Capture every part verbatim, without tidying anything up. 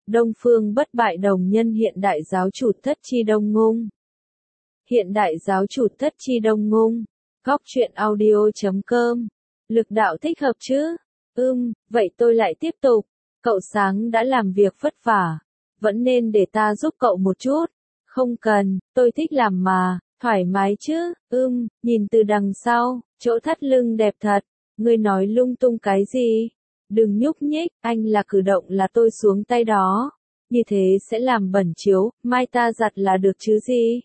Đông Phương bất bại đồng nhân hiện đại giáo chủ Thất Chi Đông Ngung. Hiện đại giáo chủ Thất Chi Đông Ngung. Góc truyện audio chấm com. Lực đạo thích hợp chứ? Ừm, vậy tôi lại tiếp tục. Cậu sáng đã làm việc vất vả. Vẫn nên để ta giúp cậu một chút. Không cần, tôi thích làm mà, thoải mái chứ? Ừm, nhìn từ đằng sau, chỗ thắt lưng đẹp thật. Ngươi nói lung tung cái gì? Đừng nhúc nhích, anh là cử động là tôi xuống tay đó. Như thế sẽ làm bẩn chiếu, mai ta giặt là được chứ gì?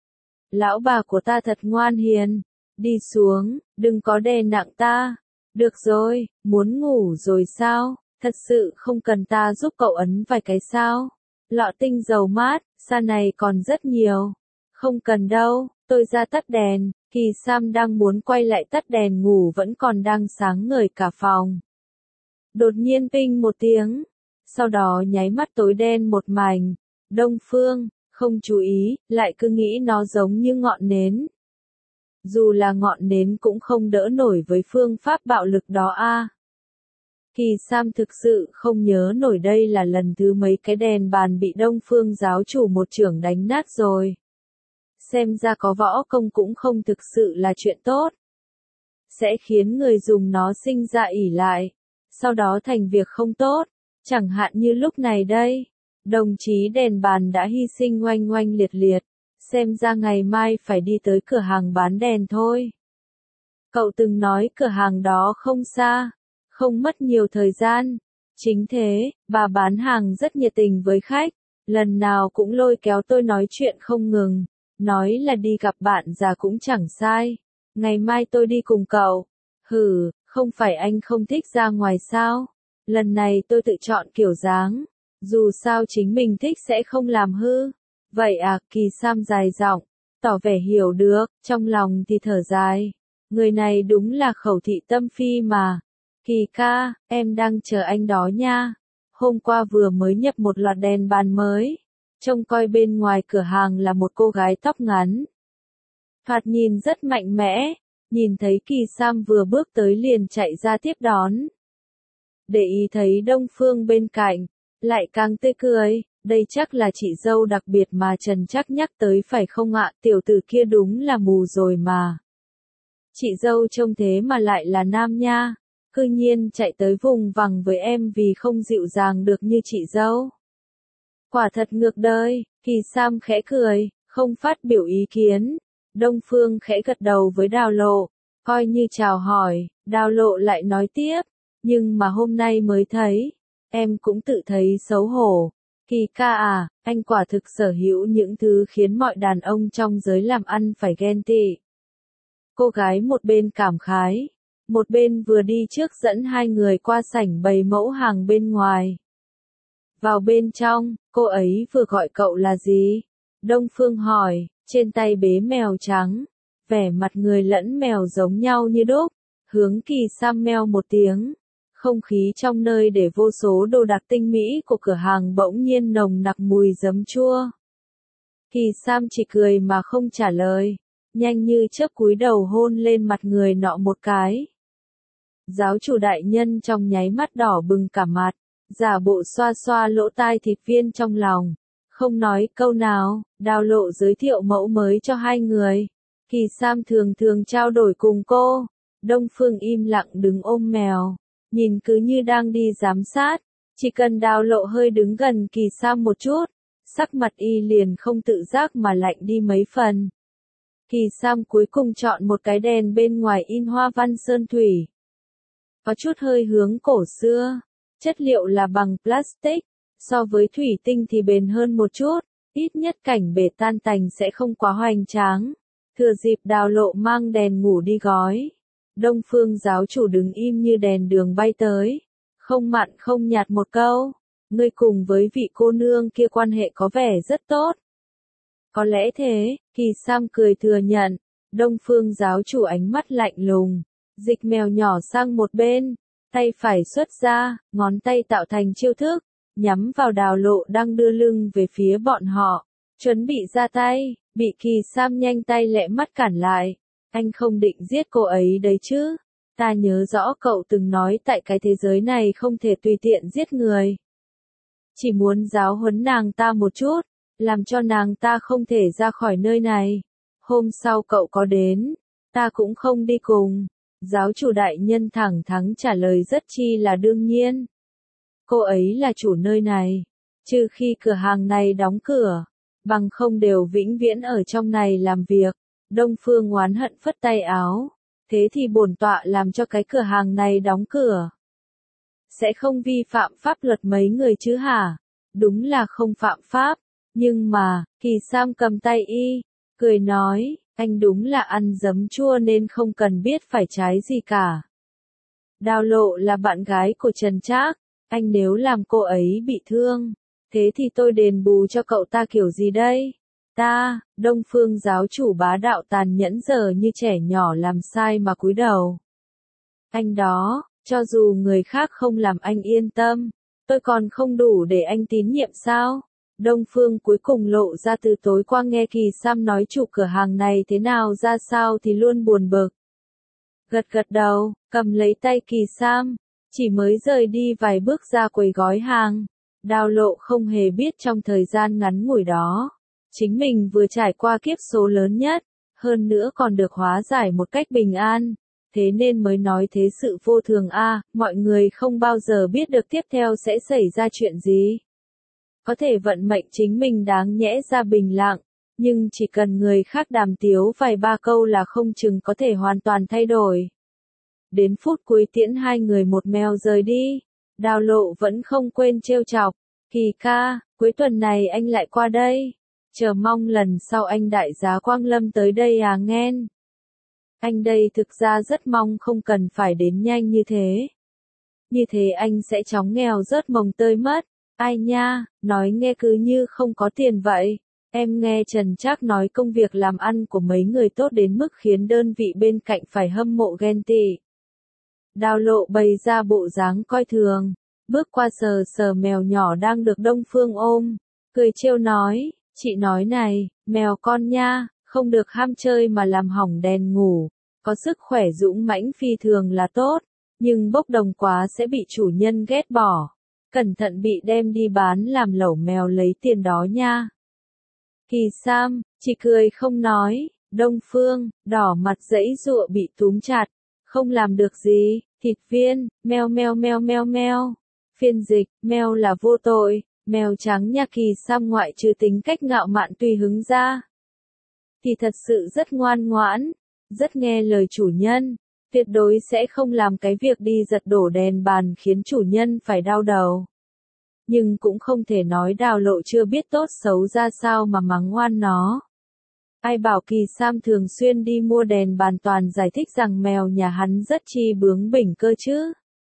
Lão bà của ta thật ngoan hiền. Đi xuống, đừng có đè nặng ta. Được rồi, muốn ngủ rồi sao? Thật sự không cần ta giúp cậu ấn vài cái sao? Lọ tinh dầu mát, xa này còn rất nhiều. Không cần đâu, tôi ra tắt đèn. Kỳ Sam đang muốn quay lại tắt đèn ngủ vẫn còn đang sáng ngời cả phòng. Đột nhiên ping một tiếng. Sau đó nháy mắt tối đen một mảnh. Đông Phương, không chú ý, lại cứ nghĩ nó giống như ngọn nến. Dù là ngọn nến cũng không đỡ nổi với phương pháp bạo lực đó a. À. Kỳ Sam thực sự không nhớ nổi đây là lần thứ mấy cái đèn bàn bị Đông Phương giáo chủ một chưởng đánh nát rồi. Xem ra có võ công cũng không thực sự là chuyện tốt. Sẽ khiến người dùng nó sinh ra ỷ lại. Sau đó thành việc không tốt. Chẳng hạn như lúc này đây. Đồng chí đèn bàn đã hy sinh oanh oanh liệt liệt. Xem ra ngày mai phải đi tới cửa hàng bán đèn thôi. Cậu từng nói cửa hàng đó không xa. Không mất nhiều thời gian. Chính thế, bà bán hàng rất nhiệt tình với khách. Lần nào cũng lôi kéo tôi nói chuyện không ngừng. Nói là đi gặp bạn già cũng chẳng sai. Ngày mai tôi đi cùng cậu. Hừ, không phải anh không thích ra ngoài sao? Lần này tôi tự chọn kiểu dáng. Dù sao chính mình thích sẽ không làm hư. Vậy à, Kỳ Sam dài giọng, tỏ vẻ hiểu được, trong lòng thì thở dài. Người này đúng là khẩu thị tâm phi mà. Kỳ ca, em đang chờ anh đó nha. Hôm qua vừa mới nhập một loạt đèn bàn mới. Trông coi bên ngoài cửa hàng là một cô gái tóc ngắn. Thoạt nhìn rất mạnh mẽ. Nhìn thấy Kỳ Sam vừa bước tới liền chạy ra tiếp đón. Để ý thấy Đông Phương bên cạnh, lại càng tươi cười. Đây chắc là chị dâu đặc biệt mà Trần chắc nhắc tới phải không ạ? Tiểu tử kia đúng là mù rồi mà. Chị dâu trông thế mà lại là nam nha. Cư nhiên chạy tới vùng vằng với em vì không dịu dàng được như chị dâu. Quả thật ngược đời. Kỳ Sam khẽ cười, không phát biểu ý kiến. Đông Phương khẽ gật đầu với Đào Lộ, coi như chào hỏi. Đào Lộ lại nói tiếp, nhưng mà hôm nay mới thấy, em cũng tự thấy xấu hổ. Kỳ ca à, anh quả thực sở hữu những thứ khiến mọi đàn ông trong giới làm ăn phải ghen tị. Cô gái một bên cảm khái, một bên vừa đi trước dẫn hai người qua sảnh bày mẫu hàng bên ngoài. Vào bên trong, cô ấy vừa gọi cậu là gì? Đông Phương hỏi, trên tay bế mèo trắng, vẻ mặt người lẫn mèo giống nhau như đúc, hướng Kỳ Sam meo một tiếng. Không khí trong nơi để vô số đồ đạc tinh mỹ của cửa hàng bỗng nhiên nồng nặc mùi giấm chua. Kỳ Sam chỉ cười mà không trả lời, nhanh như chớp cúi đầu hôn lên mặt người nọ một cái. Giáo chủ đại nhân trong nháy mắt đỏ bừng cả mặt, giả bộ xoa xoa lỗ tai thịt viên trong lòng, không nói câu nào. Đào Lộ giới thiệu mẫu mới cho hai người. Kỳ Sam thường thường trao đổi cùng cô. Đông Phương im lặng đứng ôm mèo. Nhìn cứ như đang đi giám sát, chỉ cần Đào Lộ hơi đứng gần Kỳ Sam một chút, sắc mặt y liền không tự giác mà lạnh đi mấy phần. Kỳ Sam cuối cùng chọn một cái đèn bên ngoài in hoa văn sơn thủy. Có chút hơi hướng cổ xưa, chất liệu là bằng plastic, so với thủy tinh thì bền hơn một chút, ít nhất cảnh bể tan tành sẽ không quá hoành tráng. Thừa dịp Đào Lộ mang đèn ngủ đi gói. Đông Phương giáo chủ đứng im như đèn đường bay tới, không mặn không nhạt một câu, ngươi cùng với vị cô nương kia quan hệ có vẻ rất tốt. Có lẽ thế, Kỳ Sam cười thừa nhận. Đông Phương giáo chủ ánh mắt lạnh lùng, dịch mèo nhỏ sang một bên, tay phải xuất ra, ngón tay tạo thành chiêu thức, nhắm vào Đào Lộ đang đưa lưng về phía bọn họ, chuẩn bị ra tay, bị Kỳ Sam nhanh tay lẹ mắt cản lại. Anh không định giết cô ấy đấy chứ? Ta nhớ rõ cậu từng nói tại cái thế giới này không thể tùy tiện giết người. chỉ muốn giáo huấn nàng ta một chút, làm cho nàng ta không thể ra khỏi nơi này. Hôm sau cậu có đến, ta cũng không đi cùng. Giáo chủ đại nhân thẳng thắn trả lời rất chi là đương nhiên. Cô ấy là chủ nơi này, trừ khi cửa hàng này đóng cửa, bằng không đều vĩnh viễn ở trong này làm việc. Đông Phương oán hận phất tay áo, thế thì bổn tọa làm cho cái cửa hàng này đóng cửa. Sẽ không vi phạm pháp luật mấy người chứ hả? Đúng là không phạm pháp, nhưng mà, Kỳ Sam cầm tay y, cười nói, anh đúng là ăn giấm chua nên không cần biết phải trái gì cả. Đào Lộ là bạn gái của Trần Trác, anh nếu làm cô ấy bị thương, thế thì tôi đền bù cho cậu ta kiểu gì đây? Ta, Đông Phương giáo chủ bá đạo tàn nhẫn giờ như trẻ nhỏ làm sai mà cúi đầu. Anh đó, cho dù người khác không làm anh yên tâm, tôi còn không đủ để anh tín nhiệm sao? Đông Phương cuối cùng lộ ra từ tối qua nghe Kỳ Sam nói chủ cửa hàng này thế nào ra sao thì luôn buồn bực. Gật gật đầu, cầm lấy tay Kỳ Sam, chỉ mới rời đi vài bước ra quầy gói hàng. Đào Lộ không hề biết trong thời gian ngắn ngủi đó, chính mình vừa trải qua kiếp số lớn nhất, hơn nữa còn được hóa giải một cách bình an. Thế nên mới nói thế sự vô thường a, à, mọi người không bao giờ biết được tiếp theo sẽ xảy ra chuyện gì. Có thể vận mệnh chính mình đáng nhẽ ra bình lặng, nhưng chỉ cần người khác đàm tiếu vài ba câu là không chừng có thể hoàn toàn thay đổi. Đến phút cuối tiễn hai người một mèo rời đi, Đào Lộ vẫn không quên trêu chọc, Kỳ ca, cuối tuần này anh lại qua đây, chờ mong lần sau anh đại giá Quang Lâm tới đây à nghen. Anh đây thực ra rất mong không cần phải đến nhanh như thế. Như thế anh sẽ chóng nghèo rớt mồng tơi mất. Ai nha, nói nghe cứ như không có tiền vậy. Em nghe Trần Trác nói công việc làm ăn của mấy người tốt đến mức khiến đơn vị bên cạnh phải hâm mộ ghen tị. Đào Lộ bày ra bộ dáng coi thường, bước qua sờ sờ mèo nhỏ đang được Đông Phương ôm, cười trêu nói, chị nói này, mèo con nha, không được ham chơi mà làm hỏng đèn ngủ, có sức khỏe dũng mãnh phi thường là tốt, nhưng bốc đồng quá sẽ bị chủ nhân ghét bỏ, cẩn thận bị đem đi bán làm lẩu mèo lấy tiền đó nha. Kỳ Sam, chỉ cười không nói, Đông Phương, đỏ mặt giãy giụa bị túm chặt, không làm được gì, thịt viên, meo meo meo meo meo. Phiên dịch, mèo là vô tội, mèo trắng nha. Kỳ Sam ngoại trừ tính cách ngạo mạn tùy hứng ra, thì thật sự rất ngoan ngoãn, rất nghe lời chủ nhân, tuyệt đối sẽ không làm cái việc đi giật đổ đèn bàn khiến chủ nhân phải đau đầu. Nhưng cũng không thể nói Đào Lộ chưa biết tốt xấu ra sao mà mắng ngoan nó. Ai bảo Kỳ Sam thường xuyên đi mua đèn bàn toàn giải thích rằng mèo nhà hắn rất chi bướng bỉnh cơ chứ.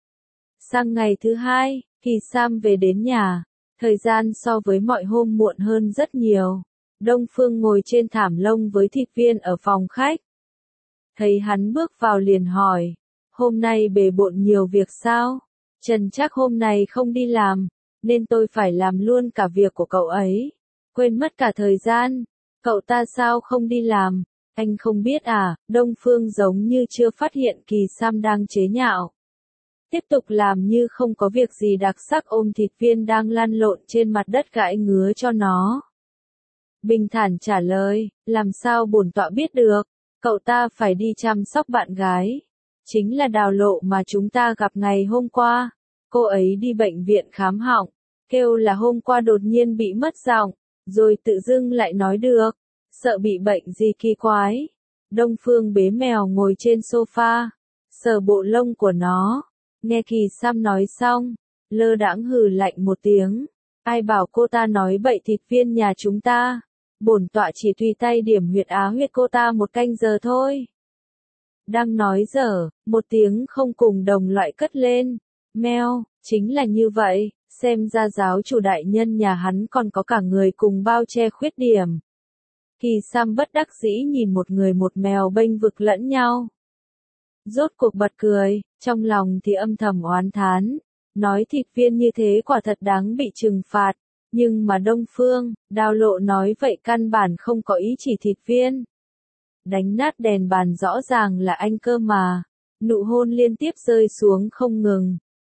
Sang ngày thứ hai, Kỳ Sam về đến nhà, thời gian so với mọi hôm muộn hơn rất nhiều. Đông Phương ngồi trên thảm lông với thịt viên ở phòng khách. Thấy hắn bước vào liền hỏi, hôm nay bề bộn nhiều việc sao? Trần Trác hôm nay không đi làm, nên tôi phải làm luôn cả việc của cậu ấy. Quên mất cả thời gian, cậu ta sao không đi làm? Anh không biết à? Đông Phương giống như chưa phát hiện Kỳ Sam đang chế nhạo. Tiếp tục làm như không có việc gì đặc sắc ôm thịt viên đang lăn lộn trên mặt đất gãi ngứa cho nó. Bình thản trả lời, làm sao bổn tọa biết được, cậu ta phải đi chăm sóc bạn gái. Chính là Đào Lộ mà chúng ta gặp ngày hôm qua. Cô ấy đi bệnh viện khám họng, kêu là hôm qua đột nhiên bị mất giọng, rồi tự dưng lại nói được, sợ bị bệnh gì kỳ quái. Đông Phương bế mèo ngồi trên sofa, sờ bộ lông của nó, nghe Kỳ Sam nói xong, lơ đãng hừ lạnh một tiếng, ai bảo cô ta nói bậy thịt viên nhà chúng ta, bổn tọa chỉ tùy tay điểm huyệt á huyệt cô ta một canh giờ thôi. Đang nói dở, một tiếng không cùng đồng loại cất lên, meo, chính là như vậy, xem ra giáo chủ đại nhân nhà hắn còn có cả người cùng bao che khuyết điểm. Kỳ Sam bất đắc dĩ nhìn một người một mèo bênh vực lẫn nhau. Rốt cuộc bật cười, trong lòng thì âm thầm oán thán, nói thịt viên như thế quả thật đáng bị trừng phạt, nhưng mà Đông Phương, Đào Lộ nói vậy căn bản không có ý chỉ thịt viên. Đánh nát đèn bàn rõ ràng là anh cơ mà, nụ hôn liên tiếp rơi xuống không ngừng,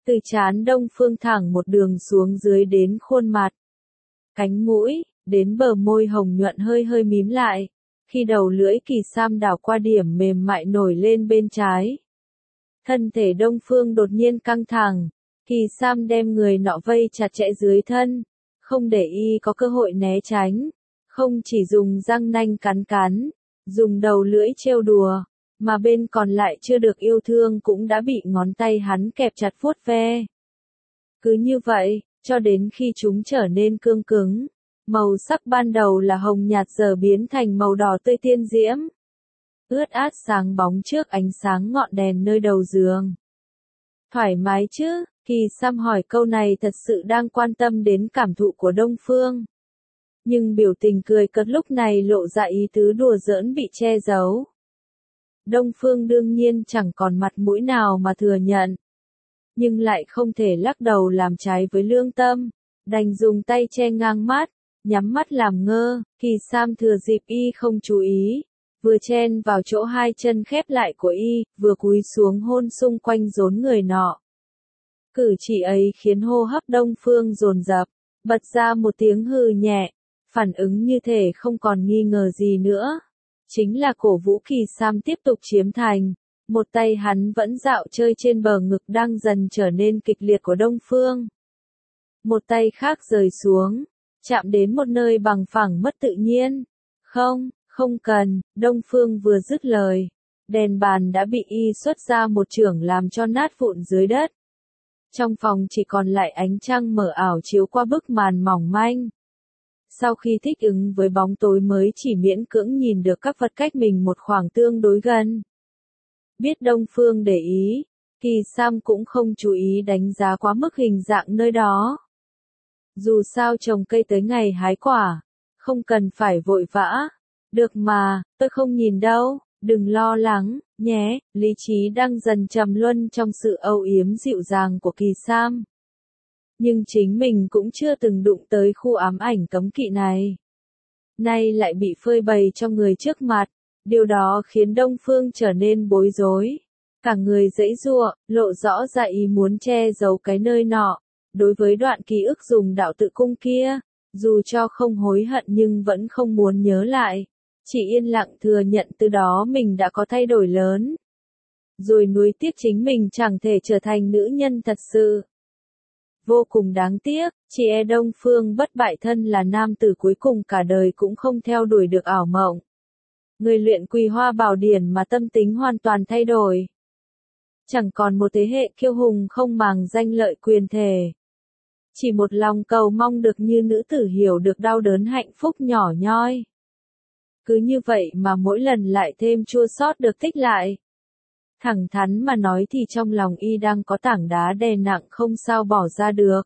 Từ trán Đông Phương thẳng một đường xuống dưới đến khuôn mặt. Cánh mũi, đến bờ môi hồng nhuận hơi hơi mím lại. Khi đầu lưỡi Kỳ Sam đảo qua điểm mềm mại nổi lên bên trái. Thân thể Đông Phương đột nhiên căng thẳng. Kỳ Sam đem người nọ vây chặt chẽ dưới thân. Không để y có cơ hội né tránh. Không chỉ dùng răng nanh cắn cắn. Dùng đầu lưỡi trêu đùa. Mà bên còn lại chưa được yêu thương cũng đã bị ngón tay hắn kẹp chặt vuốt ve. Cứ như vậy, cho đến khi chúng trở nên cương cứng. Màu sắc ban đầu là hồng nhạt giờ biến thành màu đỏ tươi tiên diễm. Ướt át sáng bóng trước ánh sáng ngọn đèn nơi đầu giường. Thoải mái chứ? Kỳ Sam hỏi câu này thật sự đang quan tâm đến cảm thụ của Đông Phương. Nhưng biểu tình cười cợt lúc này lộ ra ý tứ đùa giỡn bị che giấu. Đông Phương đương nhiên chẳng còn mặt mũi nào mà thừa nhận. Nhưng lại không thể lắc đầu làm trái với lương tâm. Đành dùng tay che ngang mắt, nhắm mắt làm ngơ. Kỳ Sam thừa dịp y không chú ý. Vừa chen vào chỗ hai chân khép lại của y, vừa cúi xuống hôn xung quanh rốn người nọ. Cử chỉ ấy khiến hô hấp Đông Phương dồn dập, bật ra một tiếng hừ nhẹ. Phản ứng như thể không còn nghi ngờ gì nữa. Chính là cổ vũ Kỳ Sam tiếp tục chiếm thành. Một tay hắn vẫn dạo chơi trên bờ ngực đang dần trở nên kịch liệt của Đông Phương. Một tay khác rời xuống, chạm đến một nơi bằng phẳng mất tự nhiên. Không, không cần, Đông Phương vừa dứt lời. Đèn bàn đã bị y xuất ra một chưởng làm cho nát vụn dưới đất. Trong phòng chỉ còn lại ánh trăng mờ ảo chiếu qua bức màn mỏng manh. Sau khi thích ứng với bóng tối mới chỉ miễn cưỡng nhìn được các vật cách mình một khoảng tương đối gần. Biết Đông Phương để ý, Kỳ Sam cũng không chú ý đánh giá quá mức hình dạng nơi đó. Dù sao trồng cây tới ngày hái quả, không cần phải vội vã. Được mà, tôi không nhìn đâu, đừng lo lắng, nhé. Lý trí đang dần trầm luân trong sự âu yếm dịu dàng của Kỳ Sam. Nhưng chính mình cũng chưa từng đụng tới khu ám ảnh cấm kỵ này. Nay lại bị phơi bày cho người trước mặt, điều đó khiến Đông Phương trở nên bối rối. Cả người giãy giụa, lộ rõ ra ý muốn che giấu cái nơi nọ. Đối với đoạn ký ức dùng đạo tự cung kia, dù cho không hối hận nhưng vẫn không muốn nhớ lại. Chỉ yên lặng thừa nhận từ đó mình đã có thay đổi lớn. Rồi nuối tiếc chính mình chẳng thể trở thành nữ nhân thật sự. Vô cùng đáng tiếc, chỉ e Đông Phương bất bại thân là nam tử cuối cùng cả đời cũng không theo đuổi được ảo mộng. Người luyện Quỳ Hoa Bảo Điển mà tâm tính hoàn toàn thay đổi. Chẳng còn một thế hệ kiêu hùng không màng danh lợi quyền thể. Chỉ một lòng cầu mong được như nữ tử hiểu được đau đớn hạnh phúc nhỏ nhoi. Cứ như vậy mà mỗi lần lại thêm chua xót được tích lại. Thẳng thắn mà nói thì trong lòng y đang có tảng đá đè nặng không sao bỏ ra được.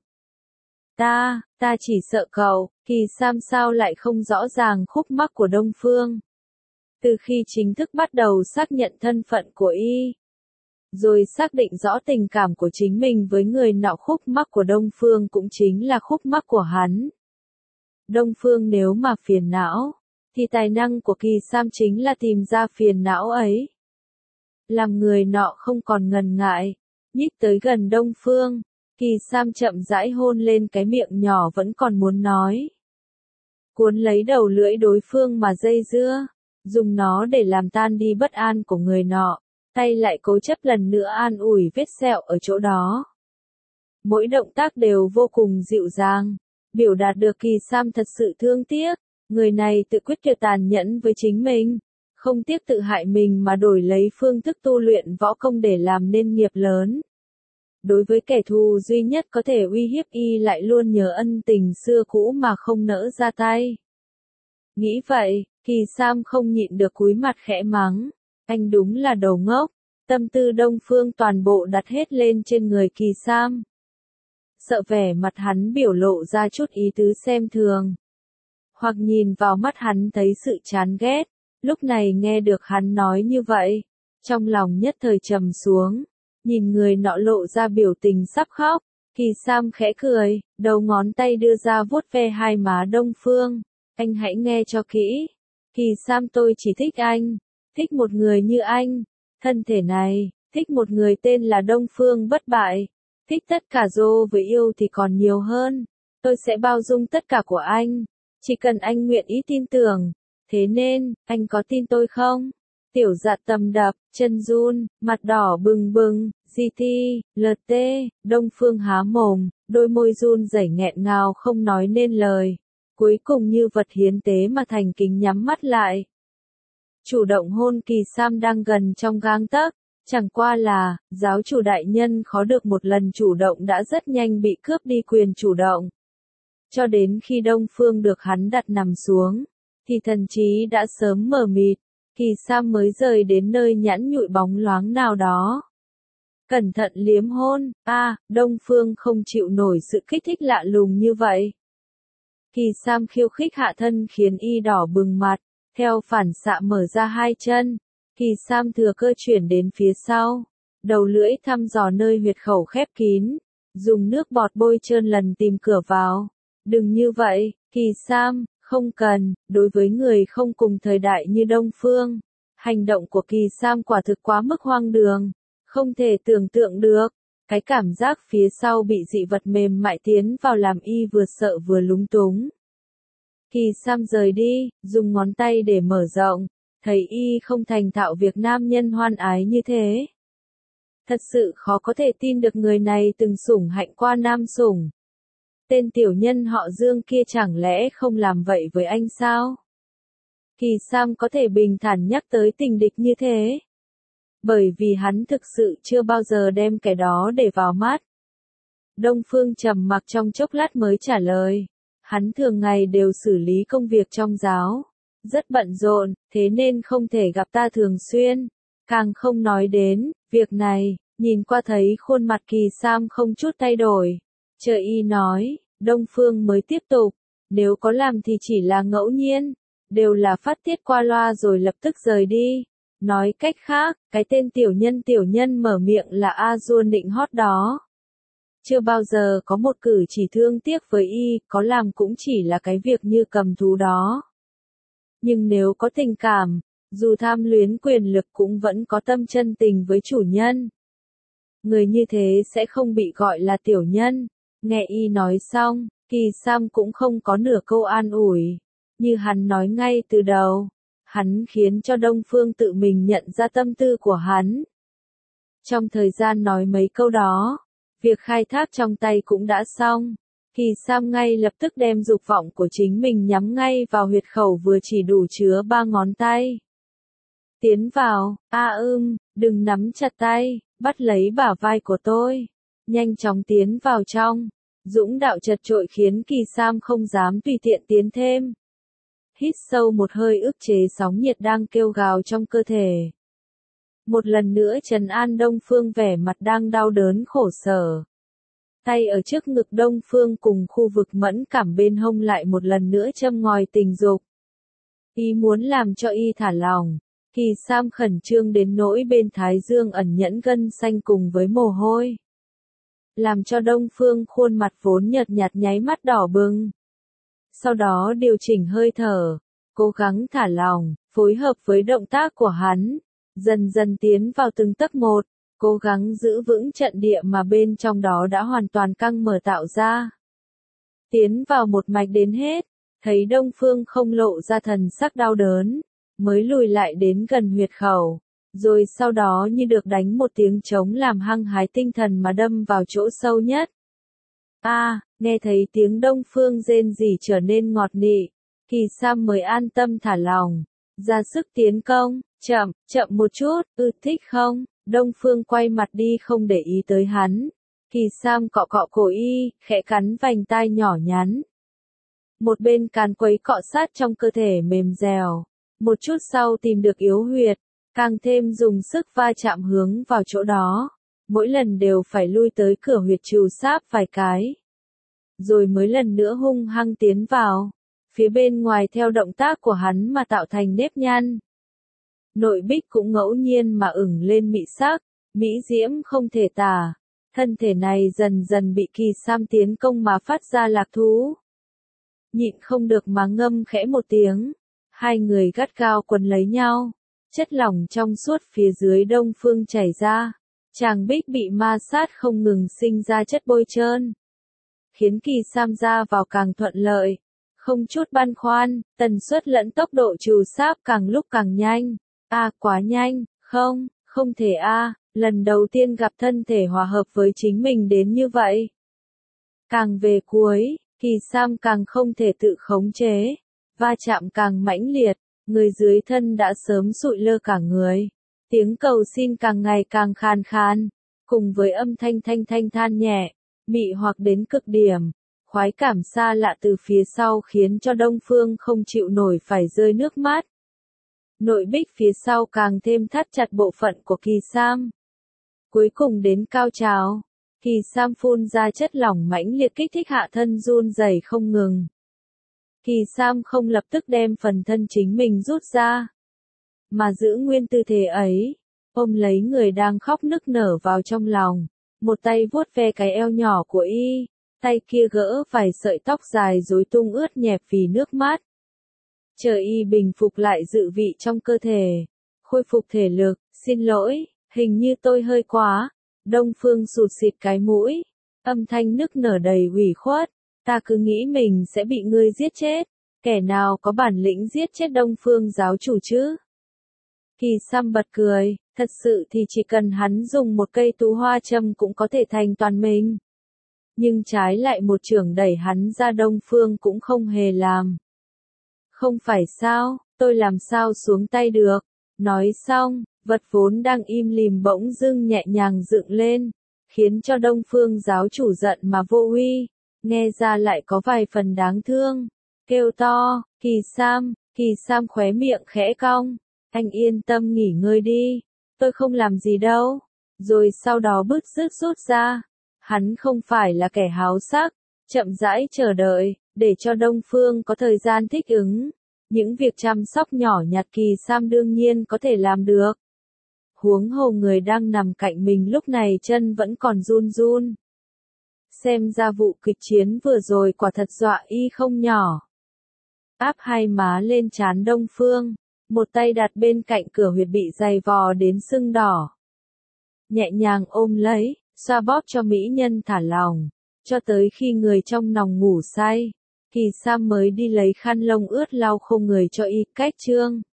Ta, ta chỉ sợ cậu, Kỳ Sam sao lại không rõ ràng khúc mắc của Đông Phương. Từ khi chính thức bắt đầu xác nhận thân phận của y, rồi xác định rõ tình cảm của chính mình với người nọ, khúc mắc của Đông Phương cũng chính là khúc mắc của hắn. Đông Phương nếu mà phiền não, thì tài năng của Kỳ Sam chính là tìm ra phiền não ấy. Làm người nọ không còn ngần ngại, nhích tới gần Đông Phương, Kỳ Sam chậm rãi hôn lên cái miệng nhỏ vẫn còn muốn nói. Cuốn lấy đầu lưỡi đối phương mà dây dưa, dùng nó để làm tan đi bất an của người nọ, tay lại cố chấp lần nữa an ủi vết sẹo ở chỗ đó. Mỗi động tác đều vô cùng dịu dàng, biểu đạt được Kỳ Sam thật sự thương tiếc, người này tự quyết tuyệt tàn nhẫn với chính mình. Không tiếc tự hại mình mà đổi lấy phương thức tu luyện võ công để làm nên nghiệp lớn. Đối với kẻ thù duy nhất có thể uy hiếp y lại luôn nhớ ân tình xưa cũ mà không nỡ ra tay. Nghĩ vậy, Kỳ Sam không nhịn được cúi mặt khẽ mắng. Anh đúng là đồ ngốc. Tâm tư Đông Phương toàn bộ đặt hết lên trên người Kỳ Sam. Sợ vẻ mặt hắn biểu lộ ra chút ý tứ xem thường. Hoặc nhìn vào mắt hắn thấy sự chán ghét. Lúc này nghe được hắn nói như vậy, trong lòng nhất thời trầm xuống, nhìn người nọ lộ ra biểu tình sắp khóc, Kỳ Sam khẽ cười, đầu ngón tay đưa ra vuốt ve hai má Đông Phương, anh hãy nghe cho kỹ, Kỳ Sam tôi chỉ thích anh, thích một người như anh, thân thể này, thích một người tên là Đông Phương bất bại, Thích tất cả dô với yêu thì còn nhiều hơn. Tôi sẽ bao dung tất cả của anh. Chỉ cần anh nguyện ý tin tưởng. Thế nên, anh có tin tôi không? Tiểu Dạ tâm đập, chân run, mặt đỏ bừng bừng, giê tê, lờ tê, Đông Phương há mồm, đôi môi run rẩy nghẹn ngào không nói nên lời. Cuối cùng như vật hiến tế mà thành kính nhắm mắt lại. Chủ động hôn Kỳ Sam đang gần trong gang tấc, chẳng qua là, giáo chủ đại nhân khó được một lần chủ động đã rất nhanh bị cướp đi quyền chủ động. Cho đến khi Đông Phương được hắn đặt nằm xuống, thì thần trí đã sớm mờ mịt, Kỳ Sam mới rời đến nơi nhẵn nhụi bóng loáng nào đó. Cẩn thận liếm hôn, a, à, Đông Phương không chịu nổi sự kích thích lạ lùng như vậy. Kỳ Sam khiêu khích hạ thân khiến y đỏ bừng mặt, theo phản xạ mở ra hai chân. Kỳ Sam thừa cơ chuyển đến phía sau, đầu lưỡi thăm dò nơi huyệt khẩu khép kín, dùng nước bọt bôi trơn lần tìm cửa vào. Đừng như vậy, Kỳ Sam, không cần, đối với người không cùng thời đại như Đông Phương. Hành động của Kỳ Sam quả thực quá mức hoang đường, không thể tưởng tượng được. Cái cảm giác phía sau bị dị vật mềm mại tiến vào làm y vừa sợ vừa lúng túng. Kỳ Sam rời đi, dùng ngón tay để mở rộng, thấy y không thành thạo việc nam nhân hoan ái như thế. Thật sự khó có thể tin được người này từng sủng hạnh qua nam sủng. Tên tiểu nhân họ Dương kia chẳng lẽ không làm vậy với anh sao? Kỳ Sam có thể bình thản nhắc tới tình địch như thế. Bởi vì hắn thực sự chưa bao giờ đem cái đó để vào mắt. Đông Phương trầm mặc trong chốc lát mới trả lời. Hắn thường ngày đều xử lý công việc trong giáo. Rất bận rộn, thế nên không thể gặp ta thường xuyên. Càng không nói đến, việc này, nhìn qua thấy khuôn mặt Kỳ Sam không chút thay đổi. Chờ y nói, Đông Phương mới tiếp tục. Nếu có làm thì chỉ là ngẫu nhiên. Đều là phát tiết qua loa rồi lập tức rời đi. Nói cách khác, cái tên tiểu nhân tiểu nhân mở miệng là A Du nịnh hót đó. Chưa bao giờ có một cử chỉ thương tiếc với y, có làm cũng chỉ là cái việc như cầm thú đó. Nhưng nếu có tình cảm, dù tham luyến quyền lực cũng vẫn có tâm chân tình với chủ nhân. Người như thế sẽ không bị gọi là tiểu nhân. Nghe y nói xong, Kỳ Sam cũng không có nửa câu an ủi. Như hắn nói ngay từ đầu, hắn khiến cho Đông Phương tự mình nhận ra tâm tư của hắn. Trong thời gian nói mấy câu đó, việc khai thác trong tay cũng đã xong. Kỳ Sam ngay lập tức đem dục vọng của chính mình nhắm ngay vào huyệt khẩu vừa chỉ đủ chứa ba ngón tay. Tiến vào, a ưm, đừng nắm chặt tay, bắt lấy bả vai của tôi. Nhanh chóng tiến vào trong. Dũng đạo chật trội khiến Kỳ Sam không dám tùy tiện tiến thêm. Hít sâu một hơi ức chế sóng nhiệt đang kêu gào trong cơ thể. Một lần nữa trấn an Đông Phương vẻ mặt đang đau đớn khổ sở. Tay ở trước ngực Đông Phương cùng khu vực mẫn cảm bên hông lại một lần nữa châm ngòi tình dục. Y muốn làm cho y thả lòng. Kỳ Sam khẩn trương đến nỗi bên thái dương ẩn nhẫn gân xanh cùng với mồ hôi. Làm cho Đông Phương khuôn mặt vốn nhợt nhạt nháy mắt đỏ bừng. Sau đó điều chỉnh hơi thở, cố gắng thả lỏng, phối hợp với động tác của hắn, dần dần tiến vào từng tấc một, cố gắng giữ vững trận địa mà bên trong đó đã hoàn toàn căng mở tạo ra. Tiến vào một mạch đến hết, thấy Đông Phương không lộ ra thần sắc đau đớn, mới lùi lại đến gần huyệt khẩu, rồi sau đó như được đánh một tiếng trống làm hăng hái tinh thần mà đâm vào chỗ sâu nhất. A, à, nghe thấy tiếng Đông Phương rên rỉ trở nên ngọt nị, Kỳ Sam mới an tâm thả lòng, ra sức tiến công, chậm, chậm một chút, ư thích không? Đông Phương quay mặt đi không để ý tới hắn. Kỳ Sam cọ cọ cổ y, khẽ cắn vành tai nhỏ nhắn. Một bên càn quấy cọ sát trong cơ thể mềm dẻo, một chút sau tìm được yếu huyệt, càng thêm dùng sức va chạm hướng vào chỗ đó. Mỗi lần đều phải lui tới cửa huyệt trù sáp vài cái. Rồi mới lần nữa hung hăng tiến vào. Phía bên ngoài theo động tác của hắn mà tạo thành nếp nhăn. Nội bích cũng ngẫu nhiên mà ửng lên mị sắc, mỹ diễm không thể tả. Thân thể này dần dần bị Kỳ Sam tiến công mà phát ra lạc thú. Nhịn không được mà ngâm khẽ một tiếng. Hai người gắt gao quấn lấy nhau. Chất lỏng trong suốt phía dưới Đông Phương chảy ra. Chàng Bích bị ma sát không ngừng sinh ra chất bôi trơn, khiến Kỳ Sam ra vào càng thuận lợi, không chút băn khoăn, tần suất lẫn tốc độ trù sáp càng lúc càng nhanh. A à, quá nhanh, không, không thể a, à, lần đầu tiên gặp thân thể hòa hợp với chính mình đến như vậy. Càng về cuối, Kỳ Sam càng không thể tự khống chế, va chạm càng mãnh liệt, người dưới thân đã sớm sụi lơ cả người. Tiếng cầu xin càng ngày càng khàn khàn, cùng với âm thanh thanh thanh than nhẹ, mị hoặc đến cực điểm, khoái cảm xa lạ từ phía sau khiến cho Đông Phương không chịu nổi phải rơi nước mắt. Nội Bích phía sau càng thêm thắt chặt bộ phận của Kỳ Sam. Cuối cùng đến cao trào, Kỳ Sam phun ra chất lỏng mãnh liệt kích thích hạ thân run rẩy không ngừng. Kỳ Sam không lập tức đem phần thân chính mình rút ra, mà giữ nguyên tư thế ấy, ôm lấy người đang khóc nức nở vào trong lòng, một tay vuốt ve cái eo nhỏ của y, tay kia gỡ vài sợi tóc dài rối tung ướt nhẹp vì nước mắt. Chờ y bình phục lại dự vị trong cơ thể, khôi phục thể lực, xin lỗi, hình như tôi hơi quá. Đông Phương sụt xịt cái mũi, âm thanh nức nở đầy ủy khuất, ta cứ nghĩ mình sẽ bị ngươi giết chết, kẻ nào có bản lĩnh giết chết Đông Phương giáo chủ chứ? Kỳ Sam bật cười, thật sự thì chỉ cần hắn dùng một cây tú hoa châm cũng có thể thành toàn mình. Nhưng trái lại một chưởng đẩy hắn ra Đông Phương cũng không hề làm. Không phải sao, tôi làm sao xuống tay được, nói xong. Vật vốn đang im lìm bỗng dưng nhẹ nhàng dựng lên, khiến cho Đông Phương giáo chủ giận mà vô uy, nghe ra lại có vài phần đáng thương. Kêu to, Kỳ Sam, Kỳ Sam khóe miệng khẽ cong, anh yên tâm nghỉ ngơi đi, tôi không làm gì đâu. Rồi sau đó bứt rứt rút ra, hắn không phải là kẻ háo sắc, chậm rãi chờ đợi, để cho Đông Phương có thời gian thích ứng. Những việc chăm sóc nhỏ nhặt Kỳ Sam đương nhiên có thể làm được. Huống hồ người đang nằm cạnh mình lúc này chân vẫn còn run run. Xem ra vụ kịch chiến vừa rồi quả thật dọa y không nhỏ. Áp hai má lên trán Đông Phương, một tay đặt bên cạnh cửa huyệt bị dày vò đến sưng đỏ. Nhẹ nhàng ôm lấy, xoa bóp cho mỹ nhân thả lòng, cho tới khi người trong nòng ngủ say, Kỳ Sam mới đi lấy khăn lông ướt lau khô người cho y cách trương.